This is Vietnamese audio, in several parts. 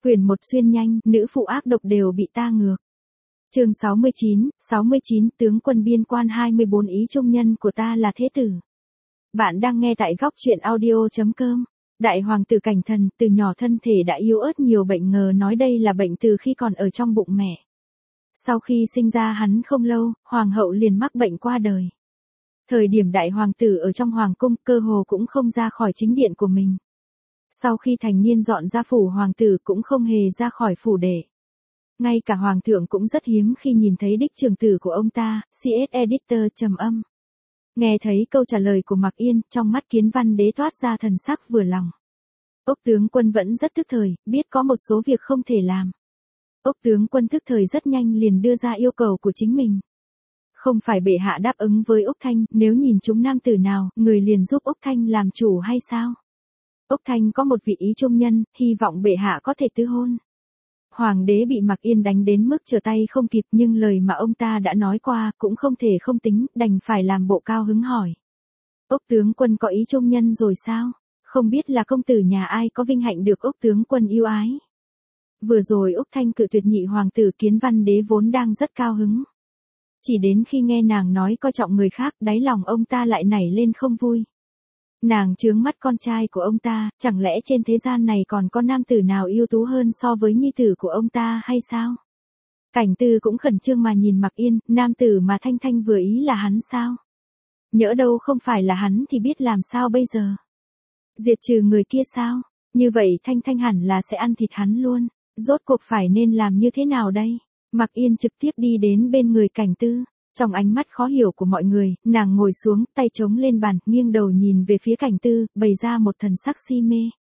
Quyển 1 xuyên nhanh, nữ phụ ác độc đều bị ta ngược. Chương 69, tướng quân biên quan 24 ý trung nhân của ta là thế tử. Bạn đang nghe tại góc truyện audio.com. Đại hoàng tử Cảnh Thần từ nhỏ thân thể đã yếu ớt nhiều bệnh, ngờ nói đây là bệnh từ khi còn ở trong bụng mẹ. Sau khi sinh ra hắn không lâu, hoàng hậu liền mắc bệnh qua đời. Thời điểm đại hoàng tử ở trong hoàng cung, cơ hồ cũng không ra khỏi chính điện của mình. Sau khi thành niên dọn ra phủ hoàng tử cũng không hề ra khỏi phủ đệ. Ngay cả hoàng thượng cũng rất hiếm khi nhìn thấy đích trưởng tử của ông ta. CS Editor trầm âm. Nghe thấy câu trả lời của Mạc Yên, trong mắt Kiến Văn Đế toát ra thần sắc vừa lòng. Ốc tướng quân vẫn rất tức thời, biết có một số việc không thể làm. Ốc tướng quân tức thời rất nhanh liền đưa ra yêu cầu của chính mình. Không phải bệ hạ đáp ứng với Ốc Thanh, nếu nhìn chúng nam tử nào, người liền giúp Ốc Thanh làm chủ hay sao? Ốc Thanh có một vị ý trung nhân, hy vọng bệ hạ có thể tứ hôn. Hoàng đế bị Mạc Yên đánh đến mức trở tay không kịp, nhưng lời mà ông ta đã nói qua cũng không thể không tính, đành phải làm bộ cao hứng hỏi. Ốc tướng quân có ý trung nhân rồi sao? Không biết là công tử nhà ai có vinh hạnh được Ốc tướng quân yêu ái. Vừa rồi Ốc Thanh cự tuyệt nhị hoàng tử Kiến Văn Đế vốn đang rất cao hứng. Chỉ đến khi nghe nàng nói coi trọng người khác, đáy lòng ông ta lại nảy lên không vui. Nàng chướng mắt con trai của ông ta, chẳng lẽ trên thế gian này còn có nam tử nào ưu tú hơn so với nhi tử của ông ta hay sao? Cảnh Tư cũng khẩn trương mà nhìn Mạc Yên, nam tử mà Thanh Thanh vừa ý là hắn sao? Nhỡ đâu không phải là hắn thì biết làm sao bây giờ? Diệt trừ người kia sao? Như vậy Thanh Thanh hẳn là sẽ ăn thịt hắn luôn. Rốt cuộc phải nên làm như thế nào đây? Mạc Yên trực tiếp đi đến bên người Cảnh Tư. Trong ánh mắt khó hiểu của mọi người, nàng ngồi xuống, tay chống lên bàn, nghiêng đầu nhìn về phía Cảnh Tư, bày ra một thần sắc si mê.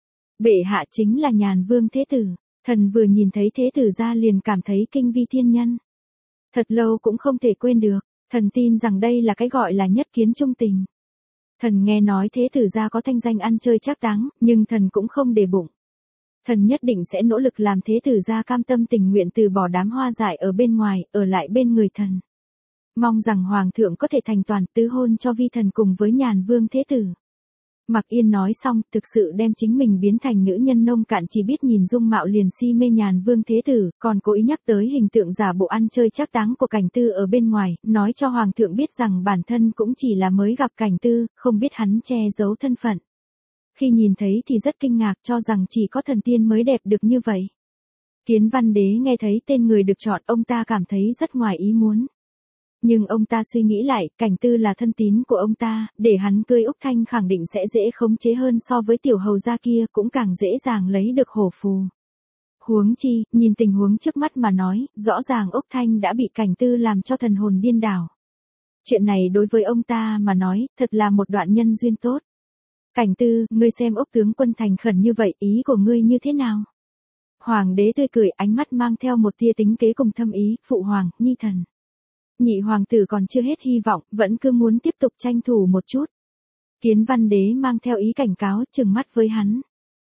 Bệ hạ chính là Nhàn Vương Thế Tử. Thần vừa nhìn thấy Thế Tử ra liền cảm thấy kinh vi thiên nhân. Thật lâu cũng không thể quên được, thần tin rằng đây là cái gọi là nhất kiến trung tình. Thần nghe nói Thế Tử ra có thanh danh ăn chơi trác táng, nhưng thần cũng không để bụng. Thần nhất định sẽ nỗ lực làm Thế Tử ra cam tâm tình nguyện từ bỏ đám hoa dại ở bên ngoài, ở lại bên người thần. Mong rằng Hoàng thượng có thể thành toàn tứ hôn cho vi thần cùng với Nhàn Vương Thế Tử. Mạc Yên nói xong, thực sự đem chính mình biến thành nữ nhân nông cạn chỉ biết nhìn dung mạo liền si mê Nhàn Vương Thế Tử, còn cố ý nhắc tới hình tượng giả bộ ăn chơi trác táng của Cảnh Tư ở bên ngoài, nói cho Hoàng thượng biết rằng bản thân cũng chỉ là mới gặp Cảnh Tư, không biết hắn che giấu thân phận. Khi nhìn thấy thì rất kinh ngạc, cho rằng chỉ có thần tiên mới đẹp được như vậy. Kiến Văn Đế nghe thấy tên người được chọn, ông ta cảm thấy rất ngoài ý muốn. Nhưng ông ta suy nghĩ lại, Cảnh Tư là thân tín của ông ta, để hắn cưới Úc Thanh khẳng định sẽ dễ khống chế hơn so với tiểu hầu gia kia, cũng càng dễ dàng lấy được hổ phù. Huống chi, nhìn tình huống trước mắt mà nói, rõ ràng Úc Thanh đã bị Cảnh Tư làm cho thần hồn điên đảo. Chuyện này đối với ông ta mà nói, thật là một đoạn nhân duyên tốt. Cảnh Tư, ngươi xem Úc tướng quân thành khẩn như vậy, ý của ngươi như thế nào? Hoàng đế tươi cười, ánh mắt mang theo một tia tính kế cùng thâm ý, phụ hoàng, nhi thần. Nhị hoàng tử còn chưa hết hy vọng, vẫn cứ muốn tiếp tục tranh thủ một chút. Kiến Văn Đế mang theo ý cảnh cáo, trừng mắt với hắn.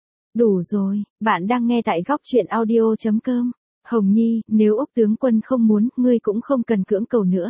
Đủ rồi, bạn đang nghe tại góc truyện audio.com. Hồng Nhi, nếu Úc tướng quân không muốn, ngươi cũng không cần cưỡng cầu nữa.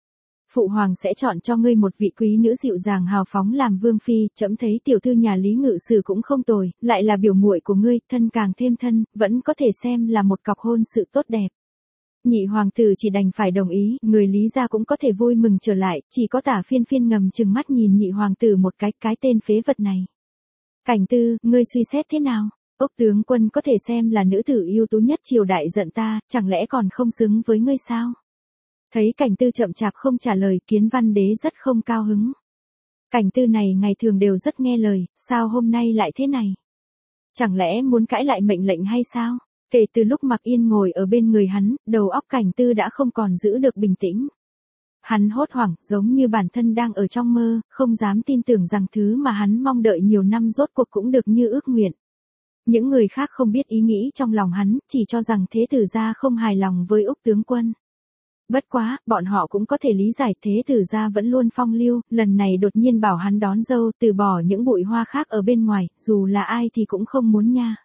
Phụ hoàng sẽ chọn cho ngươi một vị quý nữ dịu dàng hào phóng làm vương phi, trẫm thấy tiểu thư nhà Lý Ngự Sử cũng không tồi, lại là biểu muội của ngươi, thân càng thêm thân, vẫn có thể xem là một cọc hôn sự tốt đẹp. Nhị hoàng tử chỉ đành phải đồng ý, người Lý gia cũng có thể vui mừng trở lại, chỉ có Tả Phiên Phiên ngầm trừng mắt nhìn nhị hoàng tử một cái tên phế vật này. Cảnh Tư, ngươi suy xét thế nào? Ốc tướng quân có thể xem là nữ tử ưu tú nhất triều đại giận ta, chẳng lẽ còn không xứng với ngươi sao? Thấy Cảnh Tư chậm chạp không trả lời, Kiến Văn Đế rất không cao hứng. Cảnh Tư này ngày thường đều rất nghe lời, sao hôm nay lại thế này? Chẳng lẽ muốn cãi lại mệnh lệnh hay sao? Kể từ lúc Mạc Yên ngồi ở bên người hắn, đầu óc Cảnh Tư đã không còn giữ được bình tĩnh. Hắn hốt hoảng, giống như bản thân đang ở trong mơ, không dám tin tưởng rằng thứ mà hắn mong đợi nhiều năm rốt cuộc cũng được như ước nguyện. Những người khác không biết ý nghĩ trong lòng hắn, chỉ cho rằng Thế Tử gia không hài lòng với Úc tướng quân. Bất quá, bọn họ cũng có thể lý giải Thế Tử gia vẫn luôn phong lưu, lần này đột nhiên bảo hắn đón dâu, từ bỏ những bụi hoa khác ở bên ngoài, dù là ai thì cũng không muốn nha.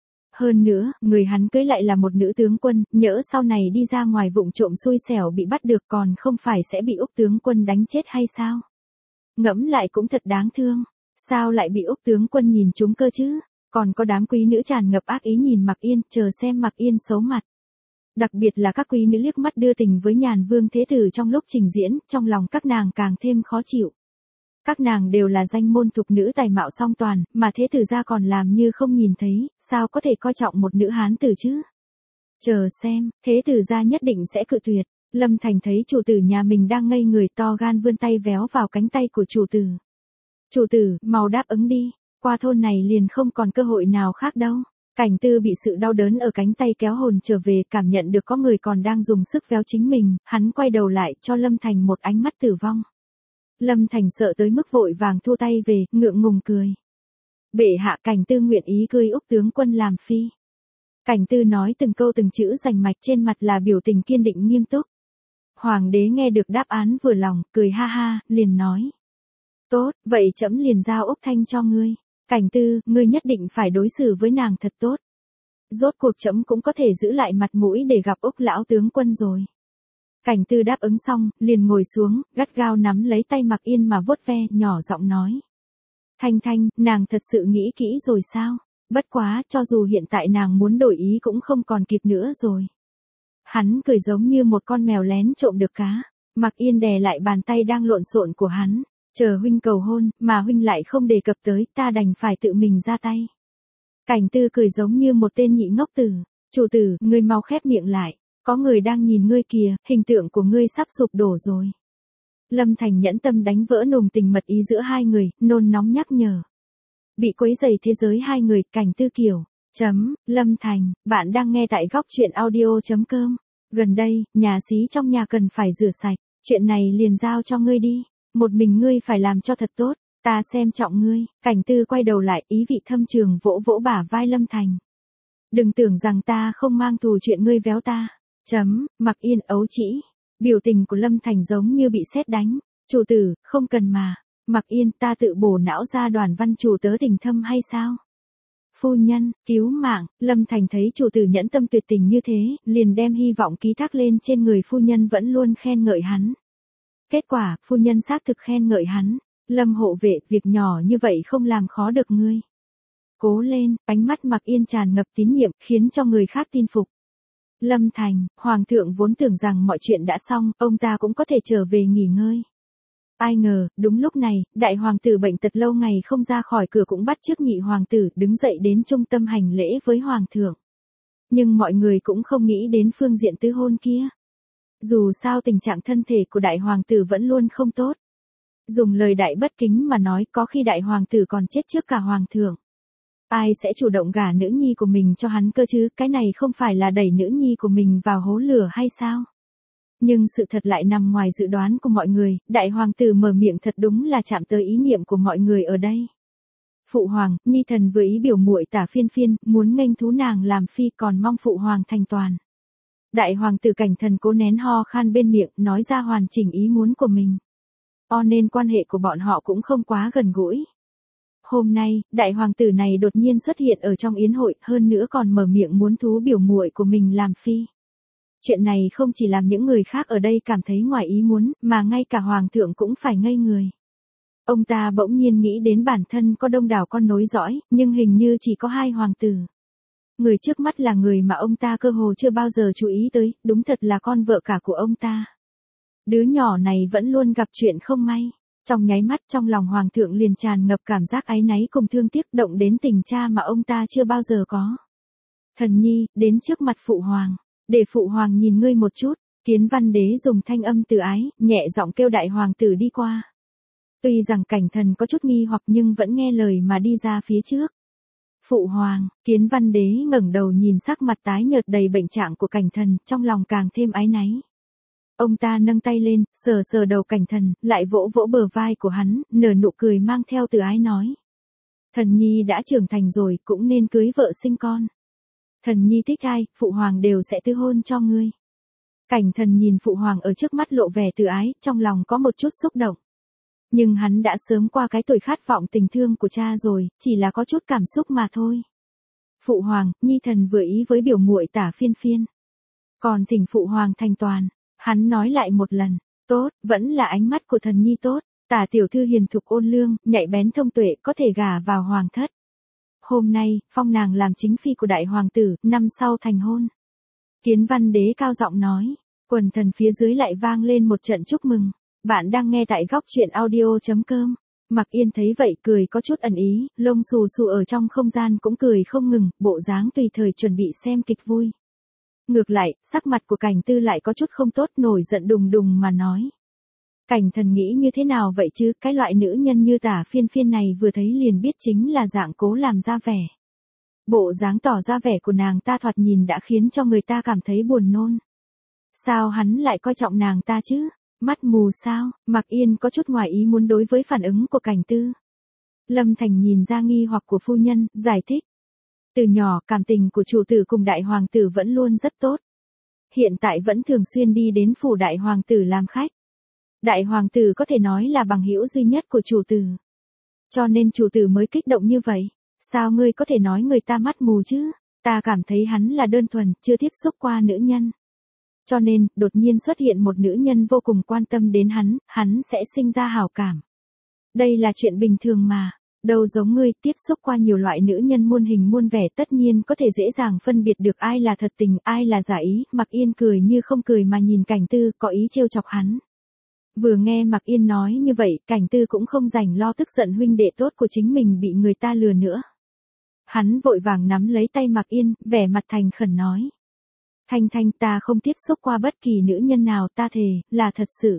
Hơn nữa, người hắn cưới lại là một nữ tướng quân, nhỡ sau này đi ra ngoài vụng trộm xui xẻo bị bắt được còn không phải sẽ bị Úc tướng quân đánh chết hay sao? Ngẫm lại cũng thật đáng thương. Sao lại bị Úc tướng quân nhìn trúng cơ chứ? Còn có đám quý nữ tràn ngập ác ý nhìn Mạc Yên, chờ xem Mạc Yên xấu mặt. Đặc biệt là các quý nữ liếc mắt đưa tình với Nhàn Vương Thế Tử trong lúc trình diễn, trong lòng các nàng càng thêm khó chịu. Các nàng đều là danh môn thục nữ tài mạo song toàn, mà Thế Tử gia còn làm như không nhìn thấy, sao có thể coi trọng một nữ hán tử chứ? Chờ xem, Thế Tử gia nhất định sẽ cự tuyệt. Lâm Thành thấy chủ tử nhà mình đang ngây người, to gan vươn tay véo vào cánh tay của chủ tử. Chủ tử, mau đáp ứng đi, qua thôn này liền không còn cơ hội nào khác đâu. Cảnh Tư bị sự đau đớn ở cánh tay kéo hồn trở về, cảm nhận được có người còn đang dùng sức véo chính mình, hắn quay đầu lại cho Lâm Thành một ánh mắt tử vong. Lâm Thành sợ tới mức vội vàng thu tay về, ngượng ngùng cười. Bệ hạ, Cảnh Tư nguyện ý cưới Úc tướng quân làm phi. Cảnh Tư nói từng câu từng chữ rành mạch, trên mặt là biểu tình kiên định nghiêm túc. Hoàng đế nghe được đáp án vừa lòng, cười ha ha, liền nói. Tốt, vậy trẫm liền giao Úc Thanh cho ngươi. Cảnh Tư, ngươi nhất định phải đối xử với nàng thật tốt. Rốt cuộc trẫm cũng có thể giữ lại mặt mũi để gặp Úc lão tướng quân rồi. Cảnh Tư đáp ứng xong, liền ngồi xuống, gắt gao nắm lấy tay Mạc Yên mà vuốt ve, nhỏ giọng nói. Thanh Thanh, nàng thật sự nghĩ kỹ rồi sao? Bất quá, cho dù hiện tại nàng muốn đổi ý cũng không còn kịp nữa rồi. Hắn cười giống như một con mèo lén trộm được cá. Mạc Yên đè lại bàn tay đang lộn xộn của hắn. Chờ huynh cầu hôn, mà huynh lại không đề cập tới, ta đành phải tự mình ra tay. Cảnh Tư cười giống như một tên nhị ngốc tử. Chủ tử, ngươi mau khép miệng lại. Có người đang nhìn ngươi kìa, hình tượng của ngươi sắp sụp đổ rồi. Lâm Thành nhẫn tâm đánh vỡ nồng tình mật ý giữa hai người, nôn nóng nhắc nhở. Bị quấy rầy thế giới hai người, Cảnh Tư kiểu. Lâm Thành, bạn đang nghe tại góc truyện audio.com. Gần đây, nhà xí trong nhà cần phải rửa sạch. Chuyện này liền giao cho ngươi đi. Một mình ngươi phải làm cho thật tốt. Ta xem trọng ngươi. Cảnh Tư quay đầu lại, ý vị thâm trường vỗ vỗ bả vai Lâm Thành. Đừng tưởng rằng ta không mang thù chuyện ngươi véo ta. Mạc Yên ấu trĩ. Biểu tình của Lâm Thành giống như bị sét đánh. Chủ tử, không cần mà. Mạc Yên, ta tự bổ não ra Đoàn Văn chủ tớ tình thâm hay sao? Phu nhân, cứu mạng. Lâm Thành thấy chủ tử nhẫn tâm tuyệt tình như thế, liền đem hy vọng ký thác lên trên người phu nhân vẫn luôn khen ngợi hắn. Kết quả, phu nhân xác thực khen ngợi hắn. Lâm hộ vệ, việc nhỏ như vậy không làm khó được ngươi. Cố lên, ánh mắt Mạc Yên tràn ngập tín nhiệm, khiến cho người khác tin phục. Lâm Thành, Hoàng thượng vốn tưởng rằng mọi chuyện đã xong, ông ta cũng có thể trở về nghỉ ngơi. Ai ngờ, đúng lúc này, đại hoàng tử bệnh tật lâu ngày không ra khỏi cửa cũng bắt chước nhị hoàng tử đứng dậy đến trung tâm hành lễ với hoàng thượng. Nhưng mọi người cũng không nghĩ đến phương diện tứ hôn kia. Dù sao tình trạng thân thể của đại hoàng tử vẫn luôn không tốt. Dùng lời đại bất kính mà nói, có khi đại hoàng tử còn chết trước cả hoàng thượng. Ai sẽ chủ động gả nữ nhi của mình cho hắn cơ chứ, cái này không phải là đẩy nữ nhi của mình vào hố lửa hay sao? Nhưng sự thật lại nằm ngoài dự đoán của mọi người, đại hoàng tử mở miệng thật đúng là chạm tới ý niệm của mọi người ở đây. Phụ hoàng, nhi thần vừa ý biểu muội Tả Phiên Phiên, muốn nghênh thú nàng làm phi, còn mong phụ hoàng thành toàn. Đại hoàng tử Cảnh Thần cố nén ho khan bên miệng, nói ra hoàn chỉnh ý muốn của mình. Nên quan hệ của bọn họ cũng không quá gần gũi. Hôm nay, đại hoàng tử này đột nhiên xuất hiện ở trong yến hội, hơn nữa còn mở miệng muốn thú biểu muội của mình làm phi. Chuyện này không chỉ làm những người khác ở đây cảm thấy ngoài ý muốn, mà ngay cả hoàng thượng cũng phải ngây người. Ông ta bỗng nhiên nghĩ đến bản thân có đông đảo con nối dõi, nhưng hình như chỉ có 2 hoàng tử. Người trước mắt là người mà ông ta cơ hồ chưa bao giờ chú ý tới, đúng thật là con vợ cả của ông ta. Đứa nhỏ này vẫn luôn gặp chuyện không may. Trong nháy mắt trong lòng hoàng thượng liền tràn ngập cảm giác áy náy cùng thương tiếc, động đến tình cha mà ông ta chưa bao giờ có. Thần nhi, đến trước mặt phụ hoàng. Để phụ hoàng nhìn ngươi một chút. Kiến Văn Đế dùng thanh âm từ ái, nhẹ giọng kêu đại hoàng tử đi qua. Tuy rằng Cảnh Thần có chút nghi hoặc nhưng vẫn nghe lời mà đi ra phía trước. Phụ hoàng, Kiến Văn Đế ngẩng đầu nhìn sắc mặt tái nhợt đầy bệnh trạng của Cảnh Thần, trong lòng càng thêm áy náy. Ông ta nâng tay lên, sờ sờ đầu Cảnh Thần, lại vỗ vỗ bờ vai của hắn, nở nụ cười mang theo từ ái nói. Thần nhi đã trưởng thành rồi, cũng nên cưới vợ sinh con. Thần nhi thích ai, phụ hoàng đều sẽ tư hôn cho ngươi. Cảnh Thần nhìn phụ hoàng ở trước mắt lộ vẻ từ ái, trong lòng có một chút xúc động. Nhưng hắn đã sớm qua cái tuổi khát vọng tình thương của cha rồi, chỉ là có chút cảm xúc mà thôi. Phụ hoàng, nhi thần vừa ý với biểu muội Tả Phiên Phiên. Còn thỉnh phụ hoàng thành toàn. Hắn nói lại một lần. Tốt, vẫn là ánh mắt của thần nhi tốt. Tả tiểu thư hiền thục ôn lương, nhạy bén thông tuệ, có thể gả vào hoàng thất. hôm nay, phong nàng làm chính phi của đại hoàng tử, năm sau thành hôn. Kiến Văn Đế cao giọng nói, quần thần phía dưới lại vang lên một trận chúc mừng. Bạn đang nghe tại góc truyện audio.com. Mặc Yên thấy vậy cười có chút ẩn ý, lông xù xù ở trong không gian cũng cười không ngừng, bộ dáng tùy thời chuẩn bị xem kịch vui. Ngược lại, sắc mặt của Cảnh Tư lại có chút không tốt, nổi giận đùng đùng mà nói. Cảnh thần nghĩ như thế nào vậy chứ, cái loại nữ nhân như Tả Phiên Phiên này vừa thấy liền biết chính là dạng cố làm ra vẻ. Bộ dáng tỏ ra vẻ của nàng ta thoạt nhìn đã khiến cho người ta cảm thấy buồn nôn. Sao hắn lại coi trọng nàng ta chứ? Mắt mù sao? Mặc Yên có chút ngoài ý muốn đối với phản ứng của Cảnh Tư. Lâm Thành nhìn ra nghi hoặc của phu nhân, giải thích. Từ nhỏ, cảm tình của chủ tử cùng đại hoàng tử vẫn luôn rất tốt. Hiện tại vẫn thường xuyên đi đến phủ đại hoàng tử làm khách. Đại hoàng tử có thể nói là bằng hữu duy nhất của chủ tử. Cho nên chủ tử mới kích động như vậy. Sao ngươi có thể nói người ta mắt mù chứ? Ta cảm thấy hắn là đơn thuần, chưa tiếp xúc qua nữ nhân. Cho nên, đột nhiên xuất hiện một nữ nhân vô cùng quan tâm đến hắn sẽ sinh ra hảo cảm. Đây là chuyện bình thường mà. Đâu giống ngươi, tiếp xúc qua nhiều loại nữ nhân muôn hình muôn vẻ, tất nhiên có thể dễ dàng phân biệt được ai là thật tình, ai là giả ý. Mặc Yên cười như không cười mà nhìn Cảnh Tư, có ý trêu chọc hắn. Vừa nghe Mặc Yên nói như vậy, Cảnh Tư cũng không rảnh lo tức giận huynh đệ tốt của chính mình bị người ta lừa nữa. Hắn vội vàng nắm lấy tay Mặc Yên, vẻ mặt thành khẩn nói. Thanh Thanh, ta không tiếp xúc qua bất kỳ nữ nhân nào, ta thề, là thật sự.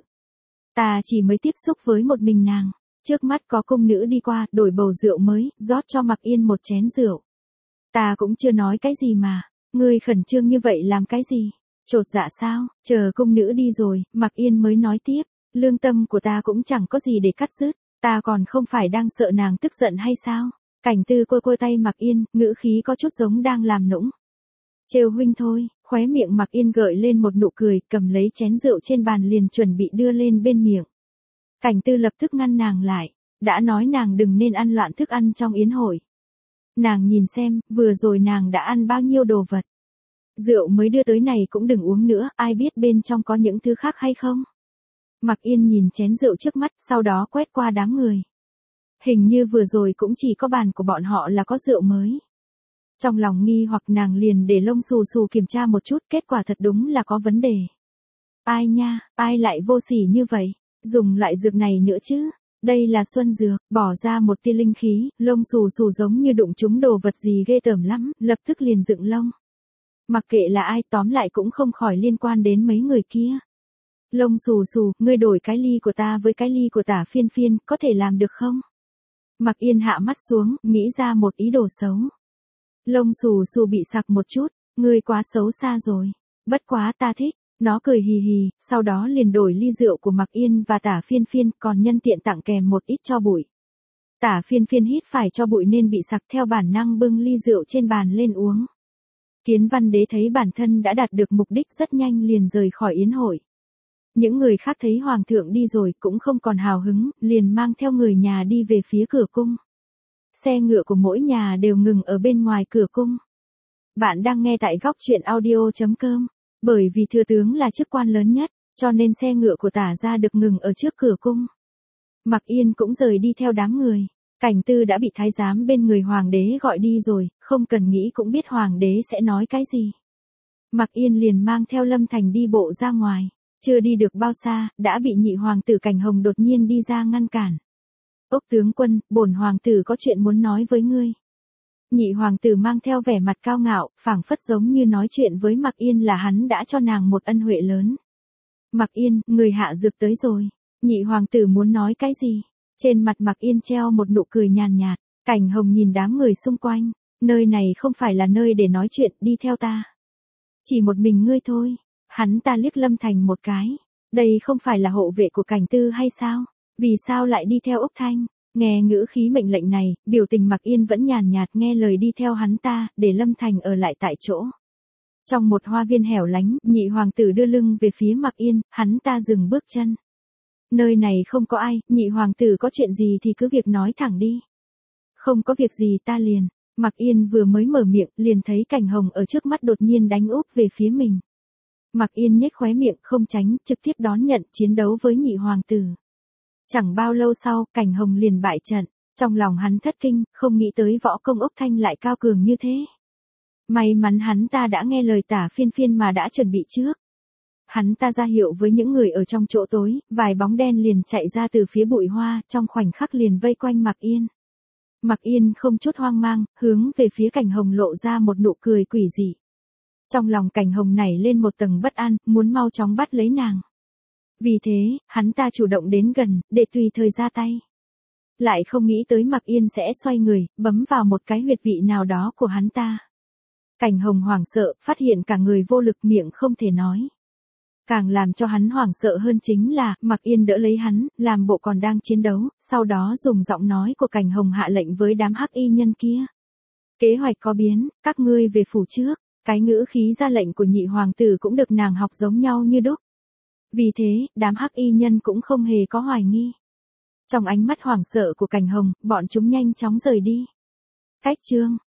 Ta chỉ mới tiếp xúc với một mình nàng. Trước mắt có cung nữ đi qua, đổi bầu rượu mới, rót cho Mặc Yên một chén rượu. Ta cũng chưa nói cái gì mà, ngươi khẩn trương như vậy làm cái gì? Chột dạ sao? Chờ cung nữ đi rồi, Mặc Yên mới nói tiếp. Lương tâm của ta cũng chẳng có gì để cắt rứt, ta còn không phải đang sợ nàng tức giận hay sao? Cảnh Tư cua tay Mặc Yên, ngữ khí có chút giống đang làm nũng. Trêu huynh thôi, khóe miệng Mặc Yên gợi lên một nụ cười, cầm lấy chén rượu trên bàn liền chuẩn bị đưa lên bên miệng. Cảnh Tư lập tức ngăn nàng lại, đã nói nàng đừng nên ăn loạn thức ăn trong yến hội. Nàng nhìn xem, vừa rồi nàng đã ăn bao nhiêu đồ vật. Rượu mới đưa tới này cũng đừng uống nữa, ai biết bên trong có những thứ khác hay không? Mặc Yên nhìn chén rượu trước mắt, sau đó quét qua đám người. Hình như vừa rồi cũng chỉ có bàn của bọn họ là có rượu mới. Trong lòng nghi hoặc nàng liền để lông xù xù kiểm tra một chút, kết quả thật đúng là có vấn đề. Ai nha, ai lại vô sỉ như vậy, dùng loại dược này nữa chứ, đây là xuân dược, bỏ ra một tia linh khí, lông xù xù giống như đụng trúng đồ vật gì ghê tởm lắm, lập tức liền dựng lông. Mặc kệ là ai, tóm lại cũng không khỏi liên quan đến mấy người kia. Lông xù xù, ngươi đổi cái ly của ta với cái ly của Tả Phiên Phiên, có thể làm được không? Mặc Yên hạ mắt xuống, nghĩ ra một ý đồ xấu. Lông xù xù bị sặc một chút, ngươi quá xấu xa rồi. Bất quá ta thích, nó cười hì hì, sau đó liền đổi ly rượu của Mặc Yên và Tả Phiên Phiên, còn nhân tiện tặng kèm một ít cho bụi. Tả Phiên Phiên hít phải cho bụi nên bị sặc, theo bản năng bưng ly rượu trên bàn lên uống. Kiến Văn Đế thấy bản thân đã đạt được mục đích rất nhanh liền rời khỏi yến hội. Những người khác thấy hoàng thượng đi rồi cũng không còn hào hứng, liền mang theo người nhà đi về phía cửa cung. Xe ngựa của mỗi nhà đều ngừng ở bên ngoài cửa cung. Bạn đang nghe tại góc truyện audio.com. Bởi vì thừa tướng là chức quan lớn nhất, cho nên xe ngựa của Tả gia được ngừng ở trước cửa cung. Mặc Yên cũng rời đi theo đám người. Cảnh Tư đã bị thái giám bên người hoàng đế gọi đi rồi, không cần nghĩ cũng biết hoàng đế sẽ nói cái gì. Mặc Yên liền mang theo Lâm Thành đi bộ ra ngoài. Chưa đi được bao xa, đã bị nhị hoàng tử Cảnh Hồng đột nhiên đi ra ngăn cản. Ốc tướng quân, bổn hoàng tử có chuyện muốn nói với ngươi. Nhị hoàng tử mang theo vẻ mặt cao ngạo, phảng phất giống như nói chuyện với Mặc Yên là hắn đã cho nàng một ân huệ lớn. Mặc Yên, người hạ dược tới rồi. Nhị hoàng tử muốn nói cái gì? Trên mặt Mặc Yên treo một nụ cười nhàn nhạt. Cảnh Hồng nhìn đám người xung quanh. Nơi này không phải là nơi để nói chuyện, đi theo ta. Chỉ một mình ngươi thôi. Hắn ta liếc Lâm Thành một cái. Đây không phải là hộ vệ của Cảnh Tư hay sao? Vì sao lại đi theo Úc Thanh? Nghe ngữ khí mệnh lệnh này, biểu tình Mặc Yên vẫn nhàn nhạt nghe lời đi theo hắn ta, để Lâm Thành ở lại tại chỗ. Trong một hoa viên hẻo lánh, nhị hoàng tử đưa lưng về phía Mặc Yên, hắn ta dừng bước chân. Nơi này không có ai, nhị hoàng tử có chuyện gì thì cứ việc nói thẳng đi. Không có việc gì ta liền. Mặc Yên vừa mới mở miệng, liền thấy Cảnh Hồng ở trước mắt đột nhiên đánh úp về phía mình. Mặc Yên nhếch khóe miệng không tránh, trực tiếp đón nhận chiến đấu với nhị hoàng tử. Chẳng bao lâu sau, Cảnh Hồng liền bại trận. Trong lòng hắn thất kinh, không nghĩ tới võ công Ốc Thanh lại cao cường như thế. May mắn hắn ta đã nghe lời Tả Phiên Phiên mà đã chuẩn bị trước. Hắn ta ra hiệu với những người ở trong chỗ tối, vài bóng đen liền chạy ra từ phía bụi hoa, trong khoảnh khắc liền vây quanh Mạc Yên. Mạc Yên không chút hoang mang, hướng về phía Cảnh Hồng lộ ra một nụ cười quỷ dị. Trong lòng Cảnh Hồng nảy lên một tầng bất an, muốn mau chóng bắt lấy nàng. Vì thế, hắn ta chủ động đến gần, để tùy thời ra tay. Lại không nghĩ tới Mạc Yên sẽ xoay người, bấm vào một cái huyệt vị nào đó của hắn ta. Cảnh Hồng hoảng sợ, phát hiện cả người vô lực, miệng không thể nói. Càng làm cho hắn hoảng sợ hơn chính là, Mạc Yên đỡ lấy hắn, làm bộ còn đang chiến đấu, sau đó dùng giọng nói của Cảnh Hồng hạ lệnh với đám hắc y nhân kia. Kế hoạch có biến, các ngươi về phủ trước. Cái ngữ khí ra lệnh của nhị hoàng tử cũng được nàng học giống nhau như đúc. Vì thế, đám hắc y nhân cũng không hề có hoài nghi. Trong ánh mắt hoảng sợ của Cảnh Hồng, bọn chúng nhanh chóng rời đi. Cách chương